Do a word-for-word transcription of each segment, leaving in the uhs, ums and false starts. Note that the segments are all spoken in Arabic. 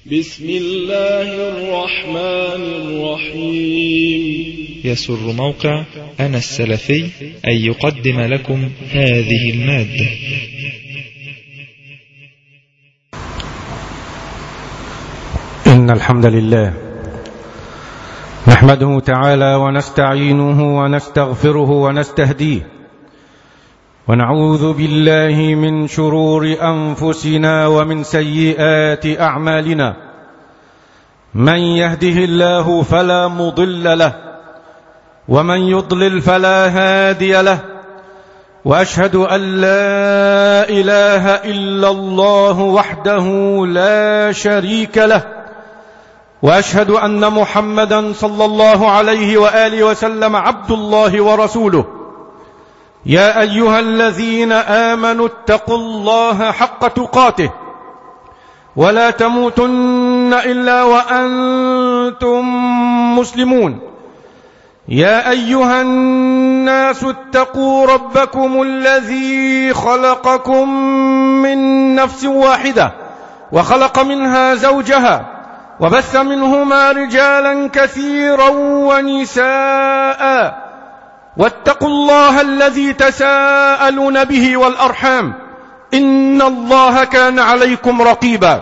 بسم الله الرحمن الرحيم. يسر موقع أنا السلفي أن يقدم لكم هذه المادة. إن الحمد لله نحمده تعالى ونستعينه ونستغفره ونستهديه، ونعوذ بالله من شرور أنفسنا ومن سيئات أعمالنا. من يهده الله فلا مضل له، ومن يضلل فلا هادي له، وأشهد أن لا إله إلا الله وحده لا شريك له، وأشهد أن محمدا صلى الله عليه وآله وسلم عبد الله ورسوله. يا أيها الذين آمنوا اتقوا الله حق تقاته ولا تموتن إلا وأنتم مسلمون. يا أيها الناس اتقوا ربكم الذي خلقكم من نفس واحدة وخلق منها زوجها وبث منهما رجالا كثيرا ونساء، واتقوا الله الذي تساءلون به والأرحام إن الله كان عليكم رقيبا.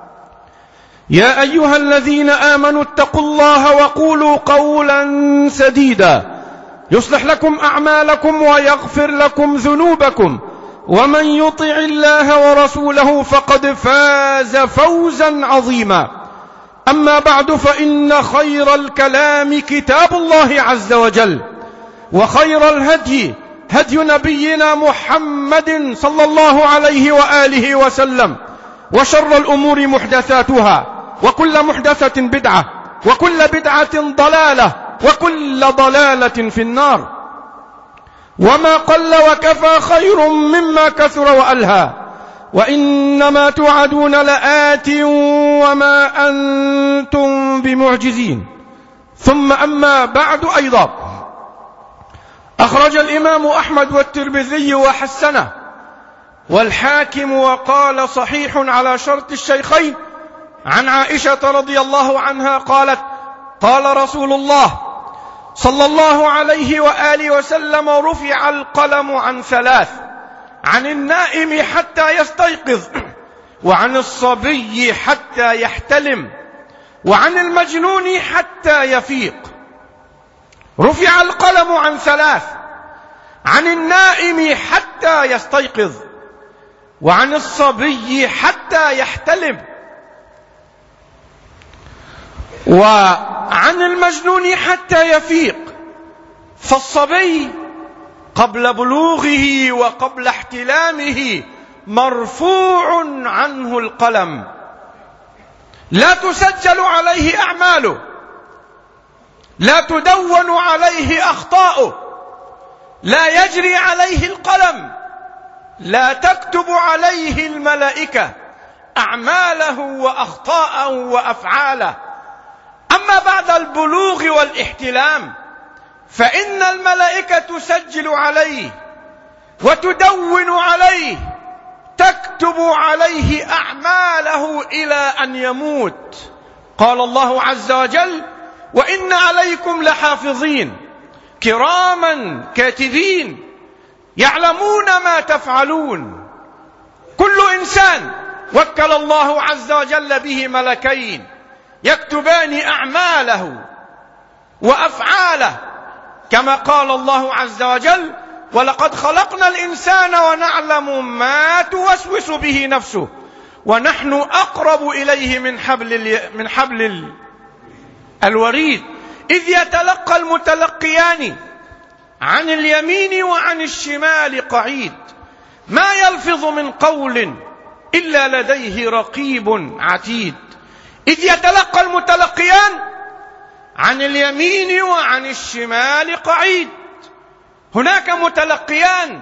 يا أيها الذين آمنوا اتقوا الله وقولوا قولا سديدا يصلح لكم أعمالكم ويغفر لكم ذنوبكم، ومن يطع الله ورسوله فقد فاز فوزا عظيما. أما بعد، فإن خير الكلام كتاب الله عز وجل، وخير الهدي هدي نبينا محمد صلى الله عليه وآله وسلم، وشر الأمور محدثاتها، وكل محدثة بدعة، وكل بدعة ضلالة، وكل ضلالة في النار. وما قل وكفى خير مما كثر وألهى، وإنما توعدون لآت وما أنتم بمعجزين. ثم أما بعد، أيضا أخرج الإمام أحمد والترمذي وحسنه والحاكم وقال صحيح على شرط الشيخين عن عائشة رضي الله عنها قالت: قال رسول الله صلى الله عليه وآله وسلم: رفع القلم عن ثلاث، عن النائم حتى يستيقظ، وعن الصبي حتى يحتلم، وعن المجنون حتى يفيق. رفع القلم عن ثلاث: عن النائم حتى يستيقظ، وعن الصبي حتى يحتلم، وعن المجنون حتى يفيق. فالصبي قبل بلوغه وقبل احتلامه مرفوع عنه القلم، لا تسجل عليه أعماله، لا تدون عليه أخطاؤه، لا يجري عليه القلم، لا تكتب عليه الملائكة أعماله وأخطاءه وأفعاله. أما بعد البلوغ والاحتلام فإن الملائكة تسجل عليه وتدون عليه، تكتب عليه أعماله إلى أن يموت. قال الله عز وجل: وإن عليكم لحافظين كراما كاتبين يعلمون ما تفعلون. كل إنسان وكل الله عز وجل به ملكين يكتبان أعماله وأفعاله، كما قال الله عز وجل: ولقد خلقنا الإنسان ونعلم ما توسوس به نفسه ونحن أقرب إليه من حبل من حبل الوريد إذ يتلقى المتلقيان عن اليمين وعن الشمال قعيد ما يلفظ من قول إلا لديه رقيب عتيد. إذ يتلقى المتلقيان عن اليمين وعن الشمال قعيد. هناك متلقيان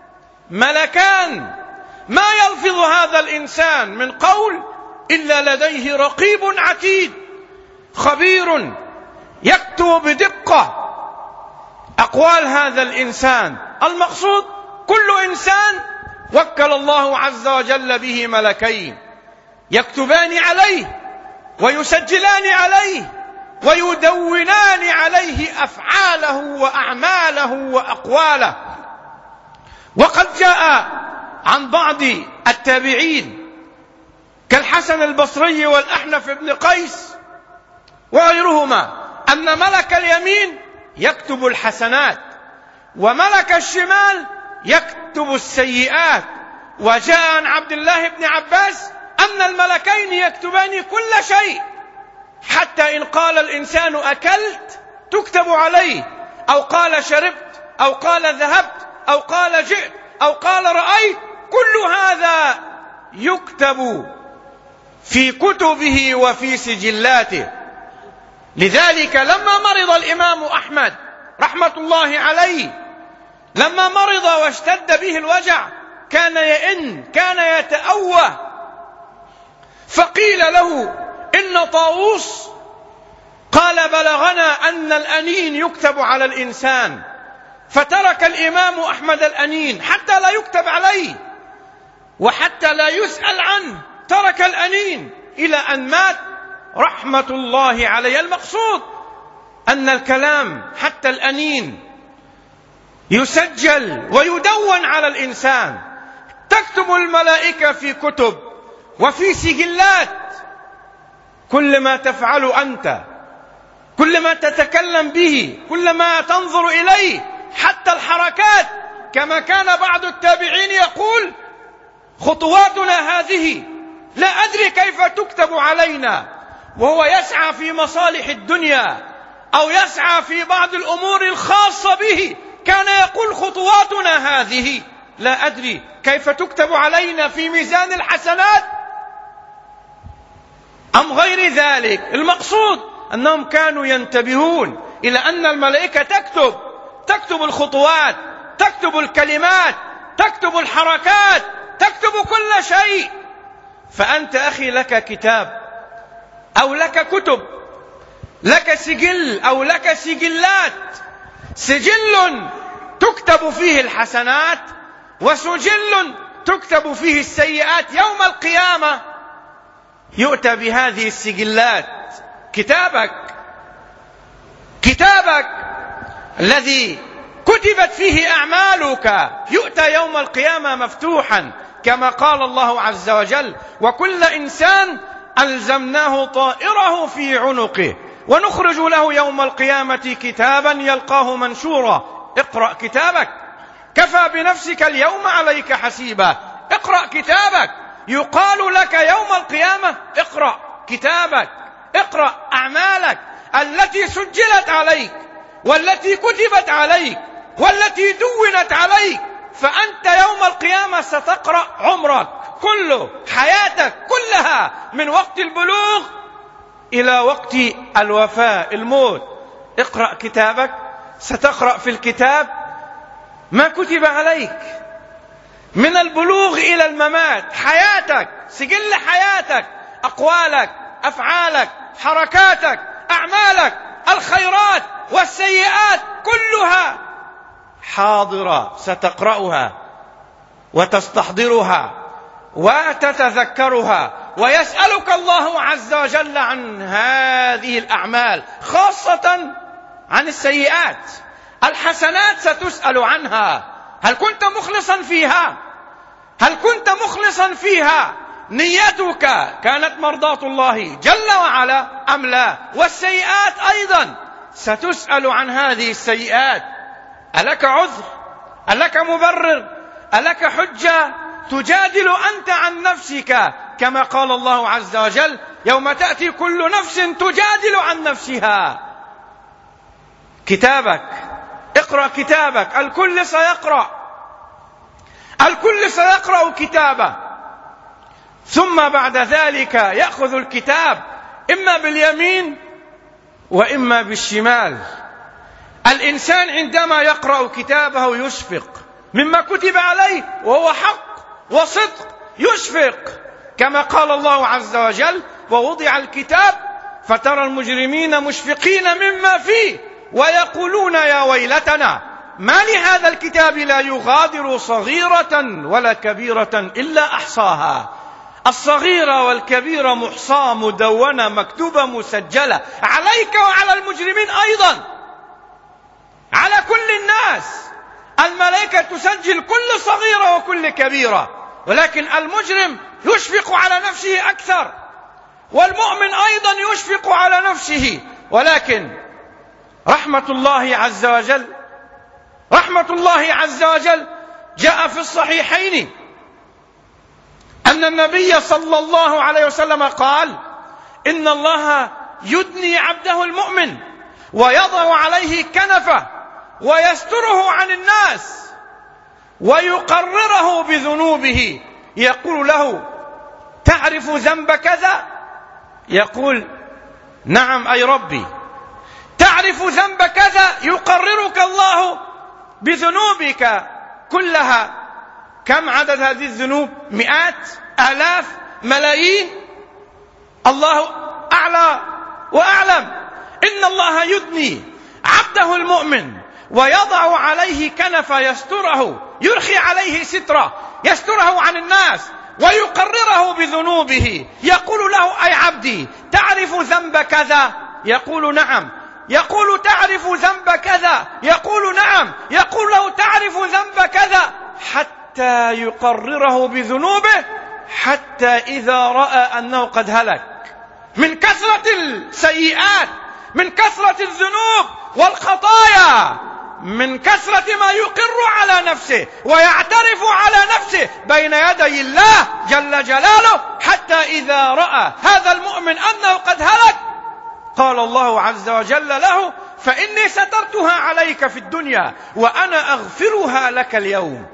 ملكان، ما يلفظ هذا الإنسان من قول إلا لديه رقيب عتيد، خبير يكتب بدقة أقوال هذا الإنسان. المقصود كل إنسان وكل الله عز وجل به ملكين يكتبان عليه ويسجلان عليه ويدونان عليه أفعاله وأعماله وأقواله. وقد جاء عن بعض التابعين كالحسن البصري والأحنف بن قيس وغيرهما أن ملك اليمين يكتب الحسنات وملك الشمال يكتب السيئات. وجاء عن عبد الله بن عباس أن الملكين يكتبان كل شيء، حتى إن قال الإنسان أكلت تكتب عليه، أو قال شربت، أو قال ذهبت، أو قال جئت، أو قال رأيت، كل هذا يكتب في كتبه وفي سجلاته. لذلك لما مرض الإمام أحمد رحمة الله عليه، لما مرض واشتد به الوجع كان يئن، كان يتأوه، فقيل له إن طاووس قال بلغنا أن الأنين يكتب على الإنسان، فترك الإمام أحمد الأنين حتى لا يكتب عليه وحتى لا يسأل عنه، ترك الأنين إلى أن مات رحمة الله عليه. المقصود أن الكلام حتى الأنين يسجل ويدون على الإنسان. تكتب الملائكة في كتب وفي سجلات كل ما تفعل أنت، كل ما تتكلم به، كل ما تنظر إليه، حتى الحركات. كما كان بعض التابعين يقول خطواتنا هذه لا أدري كيف تكتب علينا، وهو يسعى في مصالح الدنيا أو يسعى في بعض الأمور الخاصة به، كان يقول خطواتنا هذه لا أدري كيف تكتب علينا في ميزان الحسنات أم غير ذلك. المقصود أنهم كانوا ينتبهون إلى أن الملائكة تكتب تكتب الخطوات، تكتب الكلمات، تكتب الحركات، تكتب كل شيء. فأنت أخي لك كتاب أو لك كتب، لك سجل أو لك سجلات، سجل تكتب فيه الحسنات وسجل تكتب فيه السيئات. يوم القيامة يؤتى بهذه السجلات، كتابك كتابك الذي كتبت فيه أعمالك يؤتى يوم القيامة مفتوحا، كما قال الله عز وجل وكل إنسان ألزمناه طائره في عنقه ونخرج له يوم القيامة كتابا يلقاه منشورا. اقرأ كتابك، كفى بنفسك اليوم عليك حسيبا. اقرأ كتابك، يقال لك يوم القيامة اقرأ كتابك، اقرأ أعمالك التي سجلت عليك والتي كتبت عليك والتي دونت عليك. فأنت يوم القيامة ستقرأ عمرك كله، حياتك كلها، من وقت البلوغ إلى وقت الوفاة الموت. اقرأ كتابك، ستقرأ في الكتاب ما كتب عليك من البلوغ إلى الممات، حياتك، سجل حياتك، أقوالك، أفعالك، حركاتك، أعمالك، الخيرات والسيئات كلها حاضرة، ستقرأها وتستحضرها وتتذكرها. ويسألك الله عز وجل عن هذه الأعمال، خاصة عن السيئات. الحسنات ستسأل عنها، هل كنت مخلصا فيها؟ هل كنت مخلصا فيها؟ نيتك كانت مرضاة الله جل وعلا أم لا؟ والسيئات أيضا ستسأل عن هذه السيئات. ألك عذر؟ ألك مبرر؟ ألك حجة؟ تجادل أنت عن نفسك، كما قال الله عز وجل يوم تأتي كل نفس تجادل عن نفسها. كتابك، اقرأ كتابك، الكل سيقرأ، الكل سيقرأ كتابه. ثم بعد ذلك يأخذ الكتاب إما باليمين وإما بالشمال. الإنسان عندما يقرأ كتابه يشفق مما كتب عليه، وهو حق وصدق، يشفق، كما قال الله عز وجل ووضع الكتاب فترى المجرمين مشفقين مما فيه ويقولون يا ويلتنا ما لهذا الكتاب لا يغادر صغيرة ولا كبيرة إلا أحصاها. الصغيرة والكبيرة محصاة مدونة مكتوبة مسجلة عليك وعلى المجرمين أيضا، على كل الناس. الملائكة تسجل كل صغيرة وكل كبيرة، ولكن المجرم يشفق على نفسه أكثر، والمؤمن أيضا يشفق على نفسه. ولكن رحمة الله عز وجل رحمة الله عز وجل جاء في الصحيحين أن النبي صلى الله عليه وسلم قال: إن الله يدني عبده المؤمن ويضع عليه كنفه ويستره عن الناس ويقرره بذنوبه، يقول له: تعرف ذنب كذا؟ يقول: نعم أي ربي. تعرف ذنب كذا؟ يقررك الله بذنوبك كلها. كم عدد هذه الذنوب؟ مئات، آلاف، ملايين؟ الله أعلى وأعلم. إن الله يدني عبده المؤمن ويضع عليه كنفه يستره، يرخي عليه ستره يستره عن الناس ويقرره بذنوبه، يقول له: أي عبدي تعرف ذنب كذا؟ يقول: نعم. يقول: تعرف ذنب كذا؟ يقول: نعم. يقول له: تعرف ذنب كذا؟ حتى يقرره بذنوبه، حتى إذا رأى أنه قد هلك من كثرة السيئات، من كثرة الذنوب والخطايا، من كثرة ما يقر على نفسه ويعترف على نفسه بين يدي الله جل جلاله، حتى إذا رأى هذا المؤمن أنه قد هلك، قال الله عز وجل له: فإني سترتها عليك في الدنيا وأنا أغفرها لك اليوم.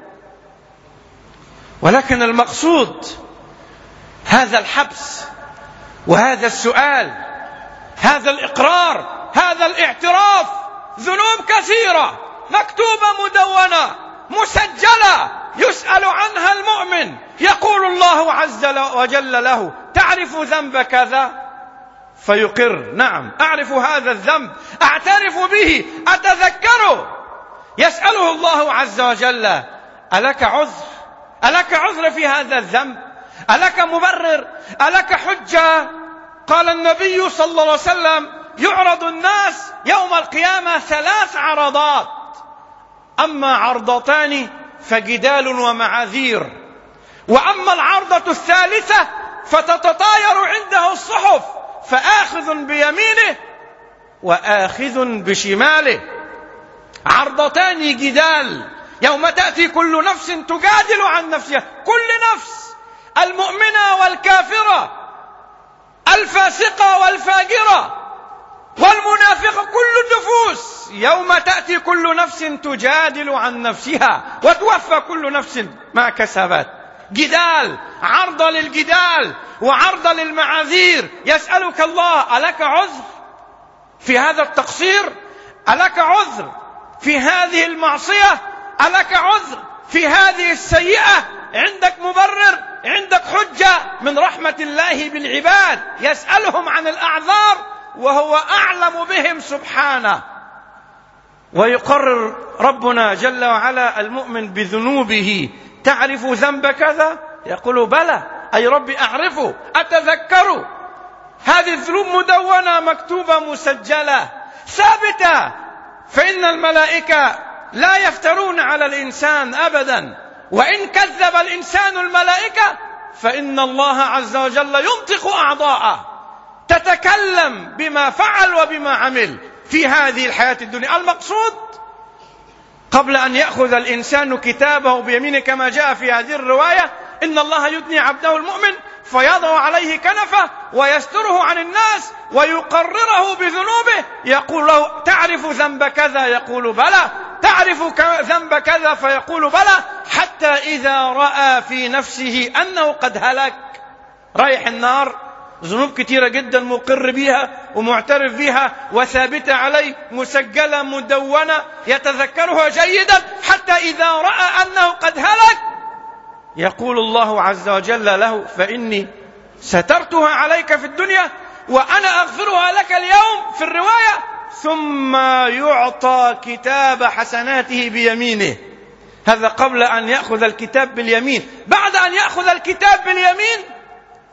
ولكن المقصود هذا الحبس وهذا السؤال، هذا الإقرار، هذا الاعتراف. ذنوب كثيرة مكتوبة مدونة مسجلة يسأل عنها المؤمن، يقول الله عز وجل له: تعرف ذنب كذا؟ فيقر: نعم أعرف هذا الذنب، أعترف به، أتذكره. يسأله الله عز وجل: ألك عذر؟ ألك عذر في هذا الذنب؟ ألك مبرر؟ ألك حجة؟ قال النبي صلى الله عليه وسلم: يعرض الناس يوم القيامة ثلاث عرضات، أما عرضتان فجدال ومعاذير، وأما العرضة الثالثة فتتطاير عنده الصحف، فآخذ بيمينه وآخذ بشماله. عرضتان جدال، يوم تأتي كل نفس تجادل عن نفسها، كل نفس، المؤمنة والكافرة، الفاسقة والفاجرة والمنافقة، كل النفوس، يوم تأتي كل نفس تجادل عن نفسها وتوفى كل نفس ما كسبت. جدال، عرض للجدال وعرض للمعاذير. يسألك الله: ألك عذر في هذا التقصير؟ ألك عذر في هذه المعصية؟ ألك عذر في هذه السيئة؟ عندك مبرر؟ عندك حجة؟ من رحمة الله بالعباد يسألهم عن الأعذار وهو أعلم بهم سبحانه. ويقرر ربنا جل وعلا المؤمن بذنوبه: تعرف ذنب كذا؟ يقول: بلى أي ربي أعرفه، أتذكره. هذه الذنوب مدونة مكتوبة مسجلة ثابتة، فإن الملائكة لا يفترون على الإنسان أبدا، وإن كذب الإنسان الملائكة فإن الله عز وجل ينطق أعضاءه تتكلم بما فعل وبما عمل في هذه الحياة الدنيا. المقصود قبل أن يأخذ الإنسان كتابه بيمينه كما جاء في هذه الرواية: إن الله يدني عبده المؤمن فيضع عليه كنفه ويستره عن الناس ويقرره بذنوبه، يقول له: تعرف ذنب كذا؟ يقول: بلى. تعرف ذنب كذا؟ فيقول: بلى. حتى إذا رأى في نفسه أنه قد هلك، رايح النار، ذنوب كثيرة جدا مقر بها ومعترف بها وثابتة عليه، مسجلة مدونة يتذكرها جيدا، حتى إذا رأى أنه قد هلك يقول الله عز وجل له: فإني سترتها عليك في الدنيا وأنا أغفرها لك اليوم. في الرواية: ثم يعطى كتاب حسناته بيمينه. هذا قبل أن يأخذ الكتاب باليمين. بعد أن يأخذ الكتاب باليمين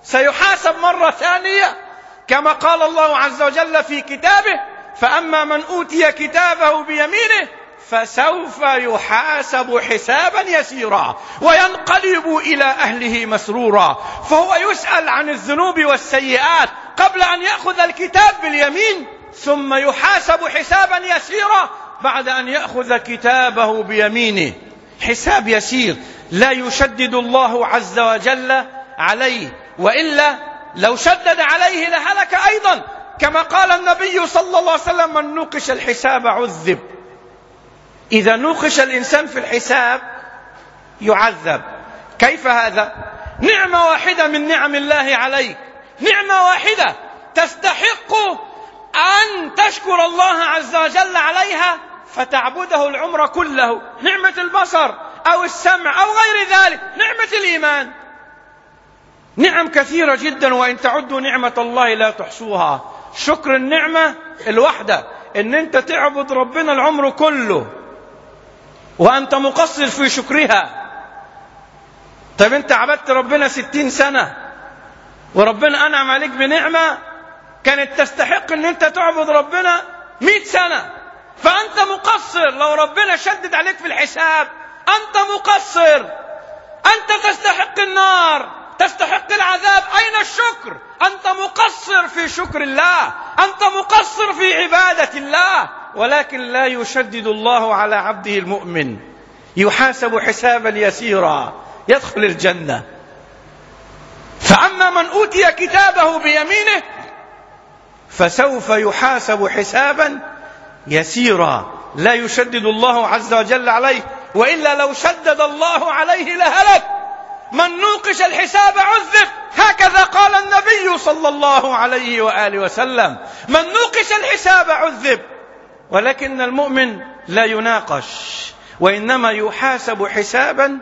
سيحاسب مرة ثانية، كما قال الله عز وجل في كتابه: فأما من أوتي كتابه بيمينه فسوف يحاسب حسابا يسيرا وينقلب إلى أهله مسرورا. فهو يسأل عن الذنوب والسيئات قبل أن يأخذ الكتاب باليمين، ثم يحاسب حسابا يسيرا بعد أن يأخذ كتابه بيمينه. حساب يسير لا يشدد الله عز وجل عليه، وإلا لو شدد عليه لهلك أيضا، كما قال النبي صلى الله عليه وسلم: من نوقش الحساب عذب. إذا نوقش الإنسان في الحساب يعذب. كيف هذا؟ نعمة واحدة من نعم الله عليك، نعمة واحدة تستحق أن تشكر الله عز وجل عليها فتعبده العمر كله، نعمة البصر أو السمع أو غير ذلك، نعمة الإيمان. نعم كثيرة جدا، وإن تعدوا نعمة الله لا تحصوها. شكر النعمة الوحدة، إن أنت تعبد ربنا العمر كله وأنت مقصر في شكرها. طيب أنت عبدت ربنا ستين سنة وربنا أنعم عليك بنعمة كانت تستحق أن أنت تعبد ربنا مئة سنة، فأنت مقصر. لو ربنا شدد عليك في الحساب أنت مقصر، أنت تستحق النار، تستحق العذاب. أين الشكر؟ أنت مقصر في شكر الله، أنت مقصر في عبادة الله. ولكن لا يشدد الله على عبده المؤمن، يحاسب حسابا يسيرا يدخل الجنة. فأما من أوتي كتابه بيمينه فسوف يحاسب حسابا يسيرا لا يشدد الله عز وجل عليه، وإلا لو شدد الله عليه لهلك. من نوقش الحساب عذب، هكذا قال النبي صلى الله عليه وآله وسلم: من نوقش الحساب عذب. ولكن المؤمن لا يناقش، وإنما يحاسب حسابا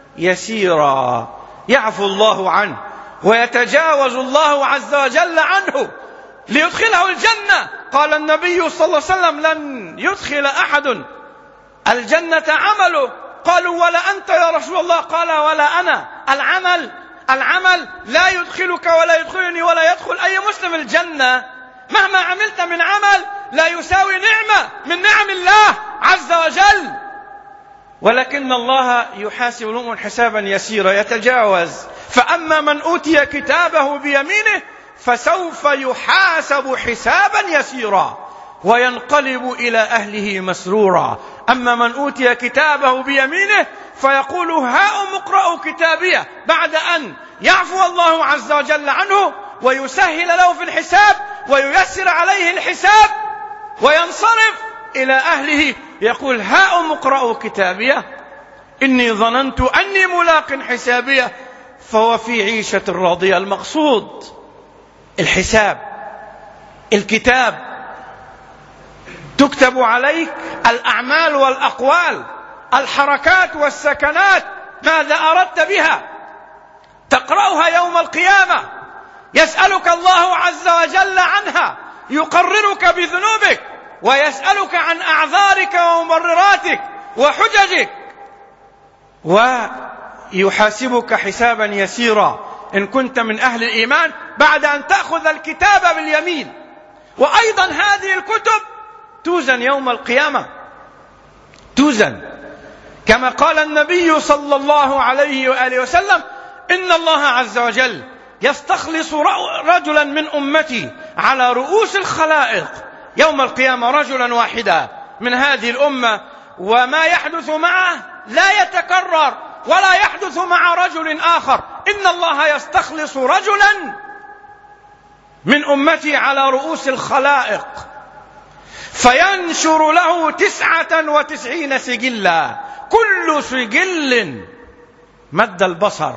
يسيرا يعفو الله عنه ويتجاوز الله عز وجل عنه ليدخله الجنة. قال النبي صلى الله عليه وسلم: لن يدخل أحد الجنة عمله. قالوا: ولا أنت يا رسول الله؟ قال: ولا أنا. العمل العمل لا يدخلك ولا يدخلني ولا يدخل أي مسلم الجنة. مهما عملت من عمل لا يساوي نعمة من نعم الله عز وجل. ولكن الله يحاسب المؤمن حسابا يسيرا يتجاوز. فأما من أوتي كتابه بيمينه فسوف يحاسب حسابا يسيرا وينقلب إلى أهله مسرورا. أما من أوتي كتابه بيمينه فيقول: هاؤم اقرأوا كتابيه، بعد أن يعفو الله عز وجل عنه ويسهل له في الحساب وييسر عليه الحساب وينصرف إلى أهله، يقول: هاؤم اقرأوا كتابيه إني ظننت أني ملاق حسابيه فهو في عيشة راضية. المقصود الحساب، الكتاب، تكتب عليك الأعمال والأقوال، الحركات والسكنات، ماذا أردت بها، تقرأها يوم القيامة، يسألك الله عز وجل عنها، يقررك بذنوبك ويسألك عن أعذارك ومبرراتك وحججك، ويحاسبك حسابا يسيرا إن كنت من أهل الإيمان بعد أن تأخذ الكتاب باليمين. وأيضا هذه الكتب توزن يوم القيامة، توزن كما قال النبي صلى الله عليه وآله وسلم: إن الله عز وجل يستخلص رجلا من أمتي على رؤوس الخلائق يوم القيامة، رجلا واحدا من هذه الأمة، وما يحدث معه لا يتكرر ولا يحدث مع رجل آخر. إن الله يستخلص رجلا من أمتي على رؤوس الخلائق فينشر له تسعة وتسعين سجلا، كل سجل مد البصر.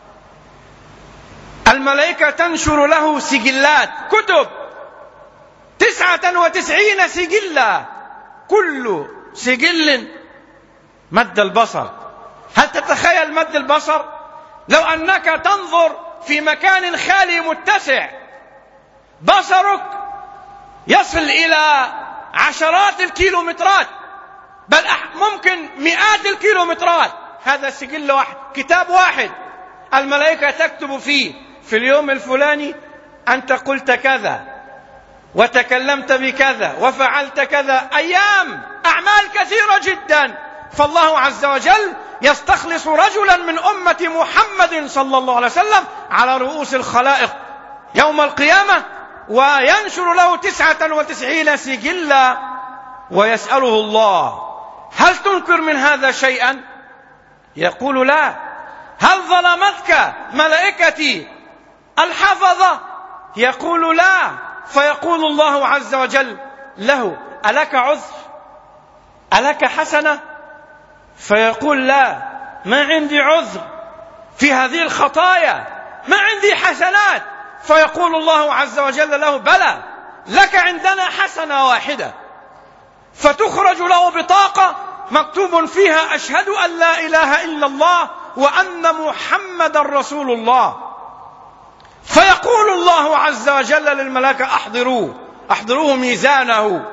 الملائكة تنشر له سجلات، كتب، تسعة وتسعين سجلا، كل سجل مد البصر. هل تتخيل مد البصر؟ لو أنك تنظر في مكان خالي متسع بصرك يصل إلى عشرات الكيلومترات، بل ممكن مئات الكيلومترات. هذا سجل واحد، كتاب واحد الملائكة تكتب فيه في اليوم الفلاني أنت قلت كذا وتكلمت بكذا وفعلت كذا، أيام أعمال كثيرة جدا. فالله عز وجل يستخلص رجلا من أمة محمد صلى الله عليه وسلم على رؤوس الخلائق يوم القيامة وينشر له تسعة وتسعين سجلا ويسأله الله: هل تنكر من هذا شيئا؟ يقول: لا. هل ظلمتك ملائكتي الحفظة؟ يقول: لا. فيقول الله عز وجل له: ألك عذر؟ ألك حسنة؟ فيقول: لا، ما عندي عذر في هذه الخطايا، ما عندي حسنات. فيقول الله عز وجل له: بلى، لك عندنا حسنة واحدة. فتخرج له بطاقة مكتوب فيها: أشهد أن لا إله إلا الله وأن محمد رسول الله. فيقول الله عز وجل للملائكة: أحضروه أحضروه ميزانه.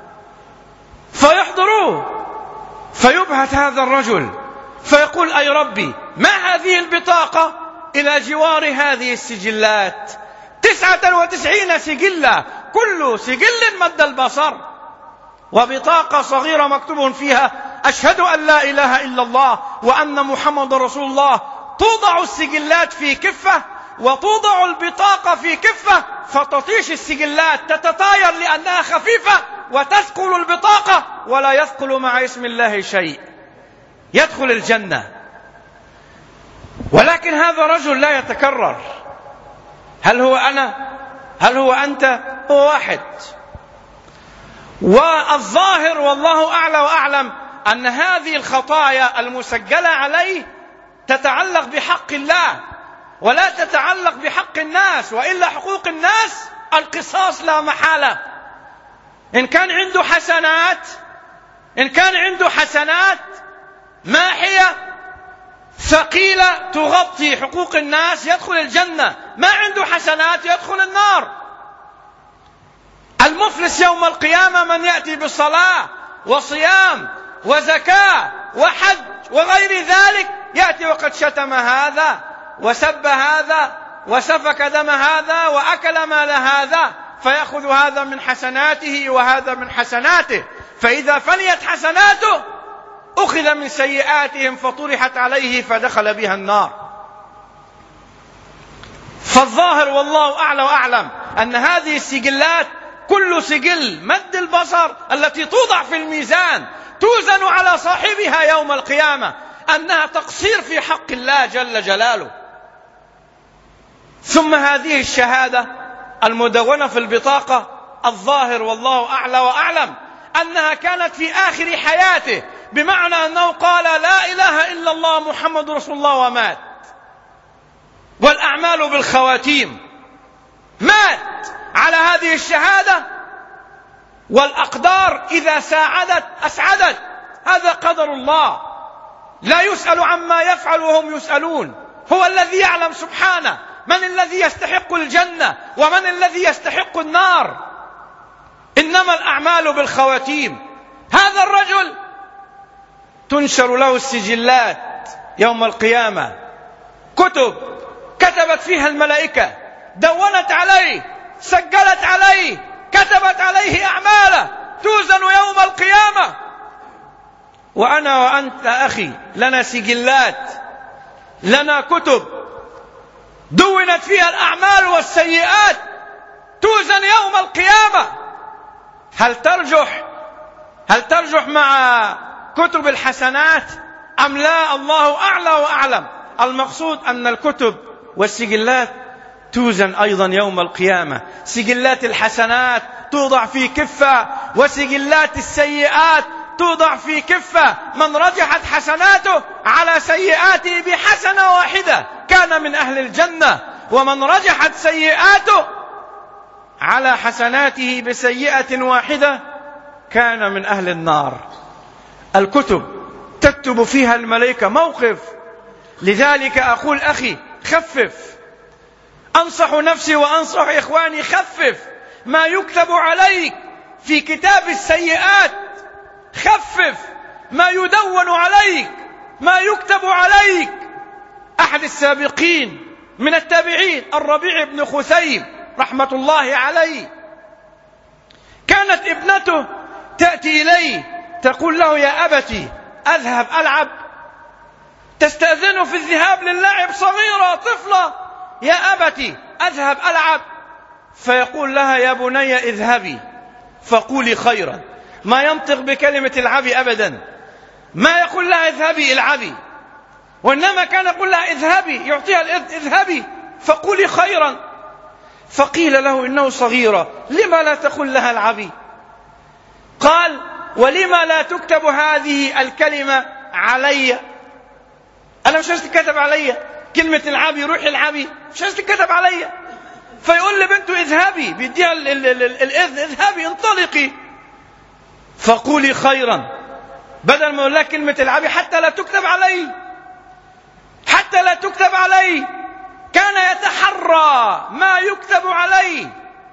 فيحضروه، فيبهت هذا الرجل فيقول: أي ربي، ما هذه البطاقة إلى جوار هذه السجلات؟ تسعة وتسعين سجلة، كل سجل مد البصر، وبطاقة صغيرة مكتوب فيها: أشهد أن لا إله إلا الله وأن محمد رسول الله. توضع السجلات في كفة وتوضع البطاقة في كفة، فتطيش السجلات، تتطاير لأنها خفيفة، وتثقل البطاقة ولا يثقل مع اسم الله شيء، يدخل الجنة. ولكن هذا رجل لا يتكرر. هل هو أنا؟ هل هو أنت؟ هو واحد. والظاهر والله أعلى وأعلم أن هذه الخطايا المسجلة عليه تتعلق بحق الله ولا تتعلق بحق الناس، وإلا حقوق الناس القصاص لا محالة. إن كان عنده حسنات إن كان عنده حسنات ماحية ثقيلة تغطي حقوق الناس يدخل الجنة، ما عنده حسنات يدخل النار. المفلس يوم القيامة من يأتي بصلاة وصيام وزكاة وحج وغير ذلك، يأتي وقد شتم هذا وسب هذا وسفك دم هذا وأكل مال هذا، فيأخذ هذا من حسناته وهذا من حسناته، فإذا فنيت حسناته أخذ من سيئاتهم فطرحت عليه فدخل بها النار. فالظاهر والله أعلى وأعلم أن هذه السجلات كل سجل مد البصر التي توضع في الميزان توزن على صاحبها يوم القيامة أنها تقصير في حق الله جل جلاله. ثم هذه الشهادة المدونة في البطاقة، الظاهر والله أعلى وأعلم أنها كانت في آخر حياته، بمعنى أنه قال لا إله إلا الله محمد رسول الله ومات. والأعمال بالخواتيم، مات على هذه الشهادة، والأقدار إذا ساعدت أسعدت، هذا قدر الله، لا يسأل عما يفعل وهم يسألون. هو الذي يعلم سبحانه من الذي يستحق الجنة ومن الذي يستحق النار. إنما الأعمال بالخواتيم. هذا الرجل تنشر له السجلات يوم القيامة، كتب كتبت فيها الملائكة، دونت عليه، سجلت عليه، كتبت عليه أعماله، توزن يوم القيامة. وأنا وأنت أخي لنا سجلات، لنا كتب دونت فيها الأعمال والسيئات، توزن يوم القيامة. هل ترجح هل ترجح مع كتب الحسنات أم لا؟ الله أعلى وأعلم. المقصود أن الكتب والسجلات توزن أيضا يوم القيامة. سجلات الحسنات توضع في كفة، وسجلات السيئات توضع في كفة. من رجحت حسناته على سيئاته بحسنة واحدة كان من أهل الجنة، ومن رجحت سيئاته على حسناته بسيئة واحدة كان من أهل النار. الكتب تكتب فيها الملائكة موقف. لذلك أقول أخي خفف، أنصح نفسي وأنصح إخواني، خفف ما يكتب عليك في كتاب السيئات، خفف ما يدون عليك، ما يكتب عليك. أحد السابقين من التابعين الربيع بن خثيم رحمة الله عليه، كانت ابنته تأتي إليه تقول له: يا أبتي أذهب ألعب؟ تستأذنه في الذهاب للعب، صغيرة طفلة: يا أبتي أذهب ألعب؟ فيقول لها: يا بني اذهبي فقولي خيرا. ما ينطق بكلمة العبي أبدا، ما يقول لها اذهبي العبي، وإنما كان يقول لها اذهبي، يعطيها الإذن: اذهبي فقولي خيرا. فقيل له: إنه صغيرة، لما لا تقول لها العبي؟ قال: ولما لا تكتب هذه الكلمة علي؟ أنا مش عايز تكتب علي كلمة العبي، روحي العبي، مش عايز تكتب علي. فيقول لبنته: اذهبي، بيديها الإذن: اذهبي انطلقي فقولي خيرا، بدل ما يقول لها كلمة العبي حتى لا تكتب علي، حتى لا تكتب علي. كان يتحرى ما يكتب عليه،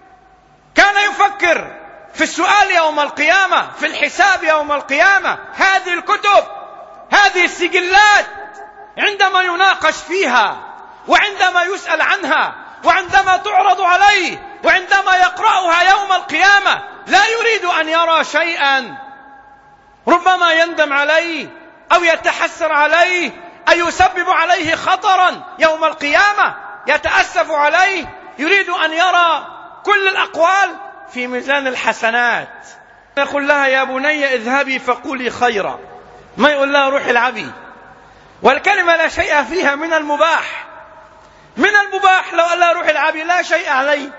كان يفكر في السؤال يوم القيامة، في الحساب يوم القيامة. هذه الكتب، هذه السجلات، عندما يناقش فيها، وعندما يسأل عنها، وعندما تعرض عليه، وعندما يقرأها يوم القيامة، لا يريد أن يرى شيئا ربما يندم عليه أو يتحسر عليه أو يسبب عليه خطرا يوم القيامة، يتأسف عليه. يريد أن يرى كل الأقوال في ميزان الحسنات. يقول لها: يا بني اذهبي فقولي خيرا، ما يقول لها روحي العبي. والكلمة لا شيء فيها من المباح، من المباح لو قال لها روحي العبي لا شيء عليه،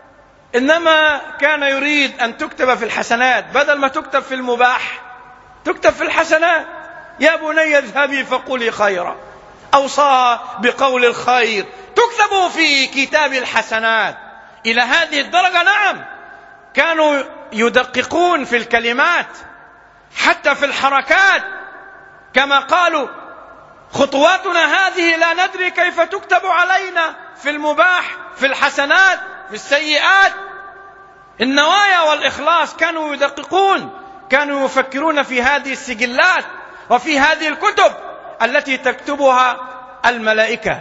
إنما كان يريد أن تكتب في الحسنات، بدل ما تكتب في المباح تكتب في الحسنات. يا بني اذهبي فقولي خيرا، أوصاها بقول الخير، تكتب في كتاب الحسنات. إلى هذه الدرجة نعم، كانوا يدققون في الكلمات حتى في الحركات، كما قالوا: خطواتنا هذه لا ندري كيف تكتب علينا، في المباح، في الحسنات، في السيئات. النوايا والإخلاص كانوا يدققون، كانوا يفكرون في هذه السجلات وفي هذه الكتب التي تكتبها الملائكة.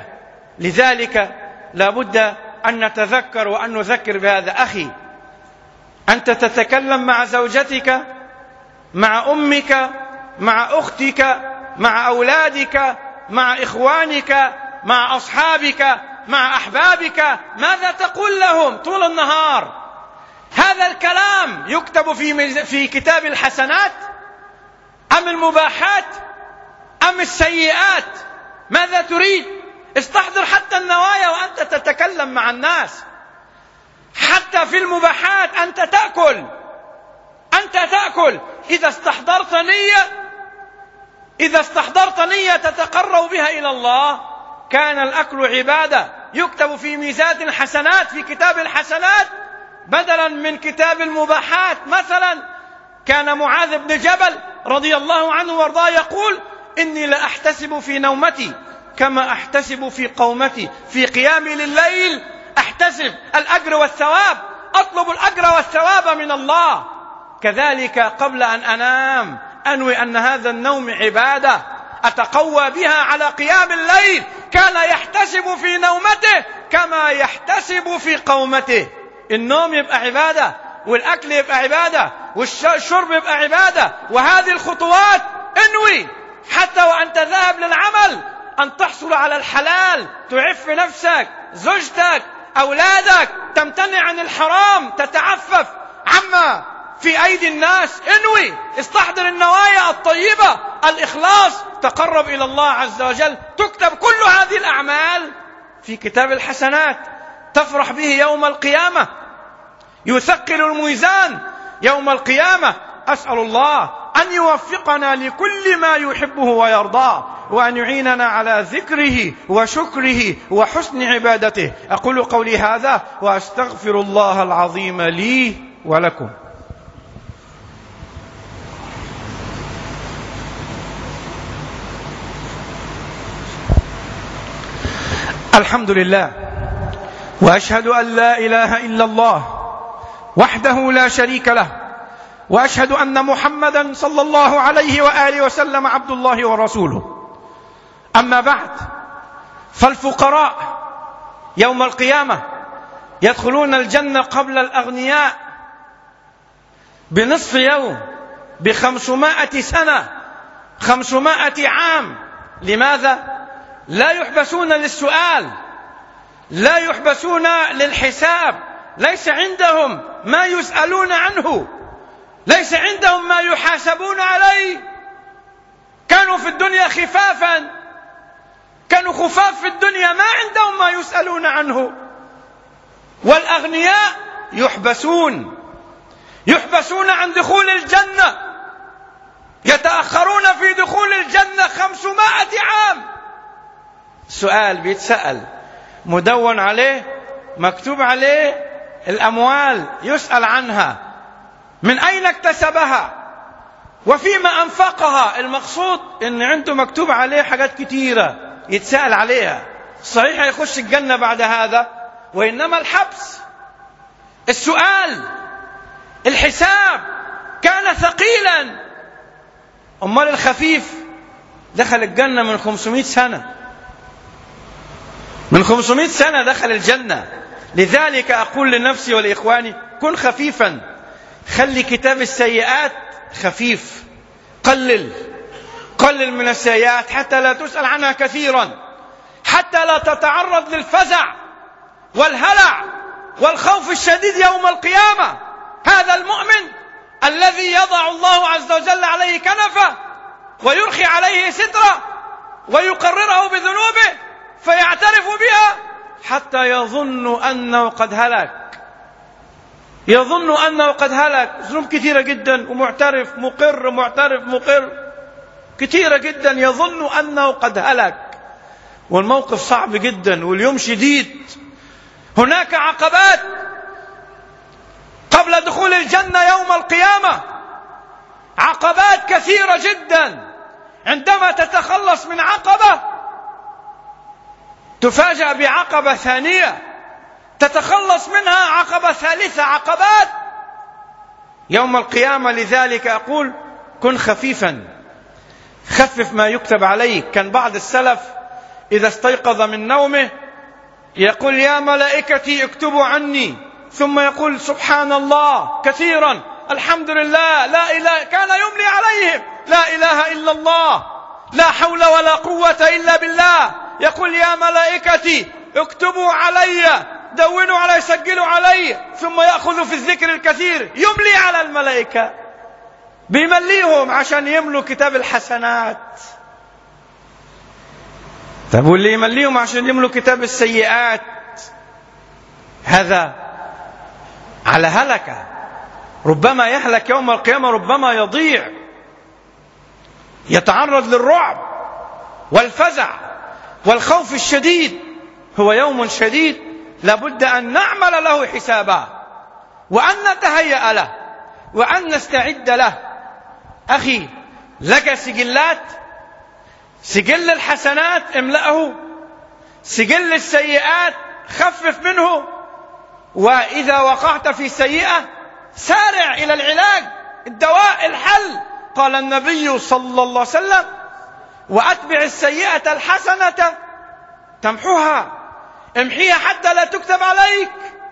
لذلك لا بد أن نتذكر وأن نذكر بهذا. أخي، أنت تتكلم مع زوجتك، مع أمك، مع أختك، مع أولادك، مع إخوانك، مع أصحابك، مع أحبابك، ماذا تقول لهم طول النهار؟ هذا الكلام يكتب في في كتاب الحسنات أم المباحات أم السيئات؟ ماذا تريد؟ استحضر حتى النوايا وأنت تتكلم مع الناس. حتى في المباحات أنت تأكل، أنت تأكل إذا استحضرت نية، إذا استحضرت نية تتقرب بها إلى الله، كان الأكل عبادة، يكتب في ميزان الحسنات، في كتاب الحسنات، بدلا من كتاب المباحات. مثلا كان معاذ بن جبل رضي الله عنه وارضاه يقول: إني لأحتسب في نومتي كما أحتسب في قومتي، في قيامي لليل أحتسب الأجر والثواب، أطلب الأجر والثواب من الله. كذلك قبل أن أنام أنوي أن هذا النوم عبادة أتقوى بها على قيام الليل. كان يحتسب في نومته كما يحتسب في قومته. النوم يبقى عبادة، والأكل يبقى عبادة، والشرب يبقى عبادة. وهذه الخطوات انوي حتى وأنت ذاهب للعمل أن تحصل على الحلال، تعف نفسك، زوجتك، أولادك، تمتنع عن الحرام، تتعفف عما في أيدي الناس. انوي، استحضر النوايا الطيبة، الإخلاص، تقرب إلى الله عز وجل. تكتب كل هذه الأعمال في كتاب الحسنات، تفرح به يوم القيامة، يثقل الميزان يوم القيامة. أسأل الله أن يوفقنا لكل ما يحبه ويرضاه، وأن يعيننا على ذكره وشكره وحسن عبادته. أقول قولي هذا وأستغفر الله العظيم لي ولكم. الحمد لله، وأشهد أن لا إله إلا الله وحده لا شريك له، وأشهد أن محمدا صلى الله عليه وآله وسلم عبد الله ورسوله. أما بعد، فالفقراء يوم القيامة يدخلون الجنة قبل الأغنياء بنصف يوم، بخمسمائة سنة، خمسمائة عام. لماذا؟ لا يحبسون للسؤال، لا يحبسون للحساب، ليس عندهم ما يسألون عنه، ليس عندهم ما يحاسبون عليه. كانوا في الدنيا خفافا، كانوا خفاف في الدنيا، ما عندهم ما يسألون عنه. والأغنياء يحبسون يحبسون عن دخول الجنة، يتأخرون في دخول الجنة خمسمائة عام. سؤال بيتسأل مدون عليه، مكتوب عليه الأموال، يسأل عنها، من أين اكتسبها وفيما أنفقها. المقصود إن عنده مكتوب عليه حاجات كتيرة يتسأل عليها. صحيح يخش الجنة بعد هذا، وإنما الحبس، السؤال، الحساب كان ثقيلا. أمال الخفيف دخل الجنة من خمسمائة سنة، من خمسمائة سنة دخل الجنة. لذلك أقول لنفسي ولإخواني: كن خفيفا، خلي كتاب السيئات خفيف، قلل قلل من السيئات حتى لا تسأل عنها كثيرا، حتى لا تتعرض للفزع والهلع والخوف الشديد يوم القيامة. هذا المؤمن الذي يضع الله عز وجل عليه كنفه ويرخي عليه ستره ويقرره بذنوبه فيعترف بها حتى يظن أنه قد هلك، يظن أنه قد هلك. ذنوب كثيرة جدا ومعترف مقر معترف مقر كثيرة جدا، يظن أنه قد هلك. والموقف صعب جدا واليوم شديد. هناك عقبات قبل دخول الجنة يوم القيامة، عقبات كثيرة جدا. عندما تتخلص من عقبة تفاجأ بعقبة ثانية، تتخلص منها عقبة ثالثة، عقبات يوم القيامة. لذلك أقول: كن خفيفا، خفف ما يكتب عليك. كان بعض السلف إذا استيقظ من نومه يقول: يا ملائكتي اكتبوا عني، ثم يقول: سبحان الله كثيرا، الحمد لله، لا إله، كان يملي عليهم: لا إله إلا الله، لا حول ولا قوة إلا بالله. يقول: يا ملائكتي اكتبوا علي، دونوا علي، سجلوا علي. ثم يأخذ في الذكر الكثير، يملي على الملائكة، بيمليهم عشان يملوا كتاب الحسنات. طب واللي يمليهم عشان يملوا كتاب السيئات هذا على هلكة، ربما يهلك يوم القيامة، ربما يضيع، يتعرض للرعب والفزع والخوف الشديد. هو يوم شديد لابد أن نعمل له حسابا، وأن نتهيأ له، وأن نستعد له. أخي، لك سجلات، سجل الحسنات املأه، سجل السيئات خفف منه. وإذا وقعت في سيئة سارع إلى العلاج، الدواء، الحل. قال النبي صلى الله عليه وسلم: وأتبع السيئة الحسنة تمحوها، امحيها حتى لا تكتب عليك.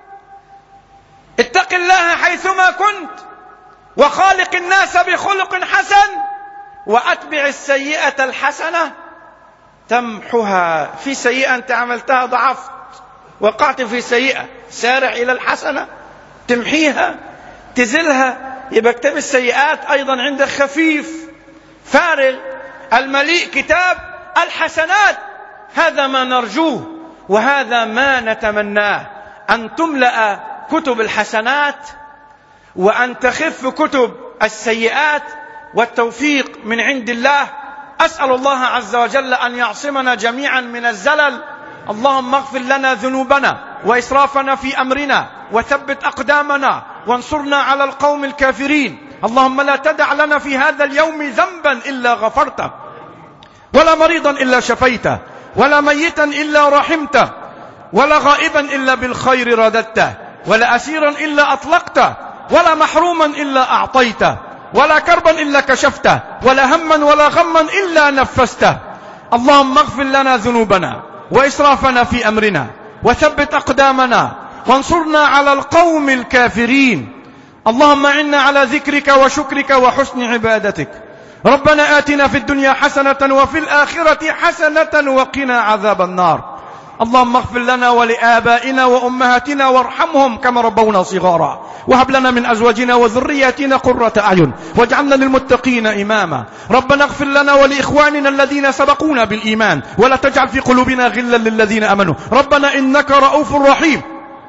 اتق الله حيثما كنت، وخالق الناس بخلق حسن، وأتبع السيئة الحسنة تمحها. في سيئة أنت عملتها ضعفت، وقعت في سيئة، سارع إلى الحسنة تمحيها تزلها. يبقى كتاب السيئات أيضا عندك خفيف فارغ، المليء كتاب الحسنات. هذا ما نرجوه وهذا ما نتمناه، أن تملأ كتب الحسنات وأن تخف كتب السيئات، والتوفيق من عند الله. أسأل الله عز وجل أن يعصمنا جميعا من الزلل. اللهم اغفر لنا ذنوبنا وإسرافنا في أمرنا، وثبت أقدامنا، وانصرنا على القوم الكافرين. اللهم لا تدع لنا في هذا اليوم ذنبا إلا غفرته، ولا مريضا إلا شفيته، ولا ميتا إلا رحمته، ولا غائبا إلا بالخير رددته، ولا أسيرا إلا أطلقته، ولا محروما إلا أعطيته، ولا كربا إلا كشفته، ولا هما ولا غما إلا نفسته. اللهم اغفر لنا ذنوبنا وإسرافنا في أمرنا، وثبت أقدامنا وانصرنا على القوم الكافرين. اللهم إنا على ذكرك وشكرك وحسن عبادتك. ربنا آتنا في الدنيا حسنة وفي الآخرة حسنة وقنا عذاب النار. اللهم اغفر لنا ولآبائنا وأمهاتنا وارحمهم كما ربونا صغارا، وهب لنا من أزواجنا وذرياتنا قرة أعين واجعلنا للمتقين إماما. ربنا اغفر لنا ولإخواننا الذين سبقونا بالإيمان ولا تجعل في قلوبنا غلا للذين آمنوا ربنا إنك رؤوف رحيم.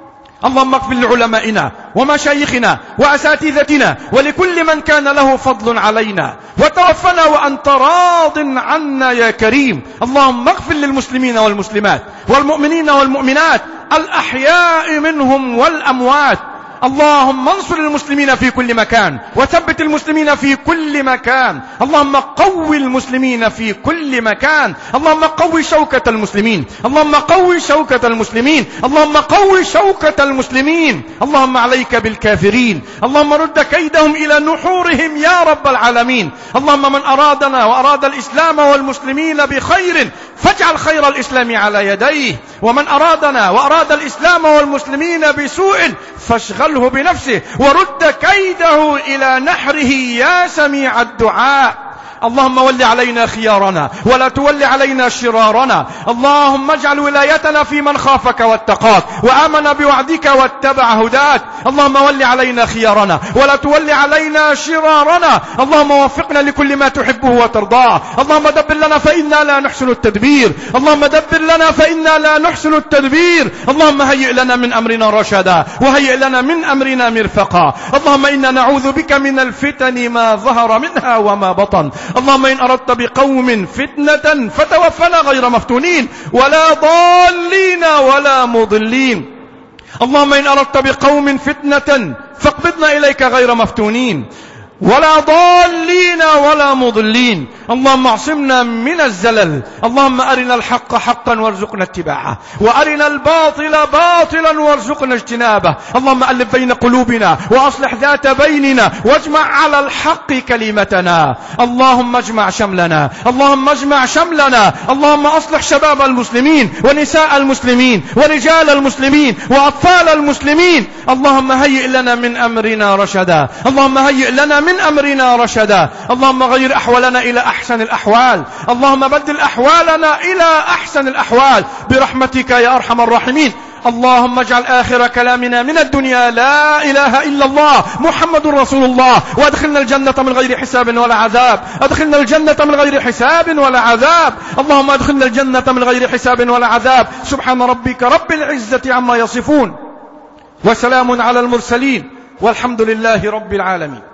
اللهم اغفر لعلمائنا ومشايخنا وأساتذتنا ولكل من كان له فضل علينا، وتوفنا وأنت راض عنا يا كريم. اللهم اغفر للمسلمين والمسلمات والمؤمنين والمؤمنات الأحياء منهم والأموات. اللهم انصر المسلمين في كل مكان وثبت المسلمين في كل مكان. اللهم قوي المسلمين في كل مكان. اللهم قوي شوكة المسلمين. اللهم قوي شوكة المسلمين. اللهم قوي شوكة المسلمين. اللهم عليك بالكافرين. اللهم رد كيدهم إلى نحورهم يا رب العالمين. اللهم من أرادنا وأراد الإسلام والمسلمين بخير فاجعل خير الإسلام على يديه، ومن أرادنا وأراد الإسلام والمسلمين بسوء فاشغله بنفسه ورد كيده إلى نحره يا سميع الدعاء. اللهم ول علينا خيارنا ولا تول علينا شرارنا. اللهم اجعل ولايتنا في من خافك واتقاك وآمن بوعدك واتبع هداك. اللهم ول علينا خيارنا ولا تول علينا شرارنا. اللهم وفقنا لكل ما تحبه وترضاه. اللهم دبر لنا فإنا لا نحسن التدبير. اللهم دبر لنا فإنا لا نحسن التدبير. اللهم هيئ لنا من أمرنا رشدا وهيئ لنا من أمرنا مرفقا. اللهم إنا نعوذ بك من الفتن ما ظهر منها وما بطن. اللهم إن أردت بقوم فتنة فتوفنا غير مفتونين ولا ضالين ولا مضلين. اللهم إن أردت بقوم فتنة فاقبضنا إليك غير مفتونين ولا ضالين ولا مضلين. اللهم اعصمنا من الزلل. اللهم أرنا الحق حقا وارزقنا اتباعه وأرنا الباطل باطلا وارزقنا اجتنابه. اللهم ألف بين قلوبنا وأصلح ذات بيننا واجمع على الحق كلمتنا. اللهم اجمع شملنا. اللهم اجمع شملنا. اللهم أصلح شباب المسلمين ونساء المسلمين ورجال المسلمين وأطفال المسلمين. اللهم هيئ لنا من أمرنا رشدا. اللهم هيئ لنا من من أمرنا رشدا. اللهم غير أحوالنا إلى أحسن الأحوال. اللهم بدل أحوالنا إلى أحسن الأحوال برحمتك يا أرحم الراحمين. اللهم اجعل آخر كلامنا من الدنيا لا إله إلا الله محمد رسول الله، وادخلنا الجنة من غير حساب ولا عذاب. ادخلنا الجنة من غير حساب ولا عذاب. اللهم ادخلنا الجنة من غير حساب ولا عذاب. سبحان ربك رب العزة عما يصفون وسلام على المرسلين والحمد لله رب العالمين.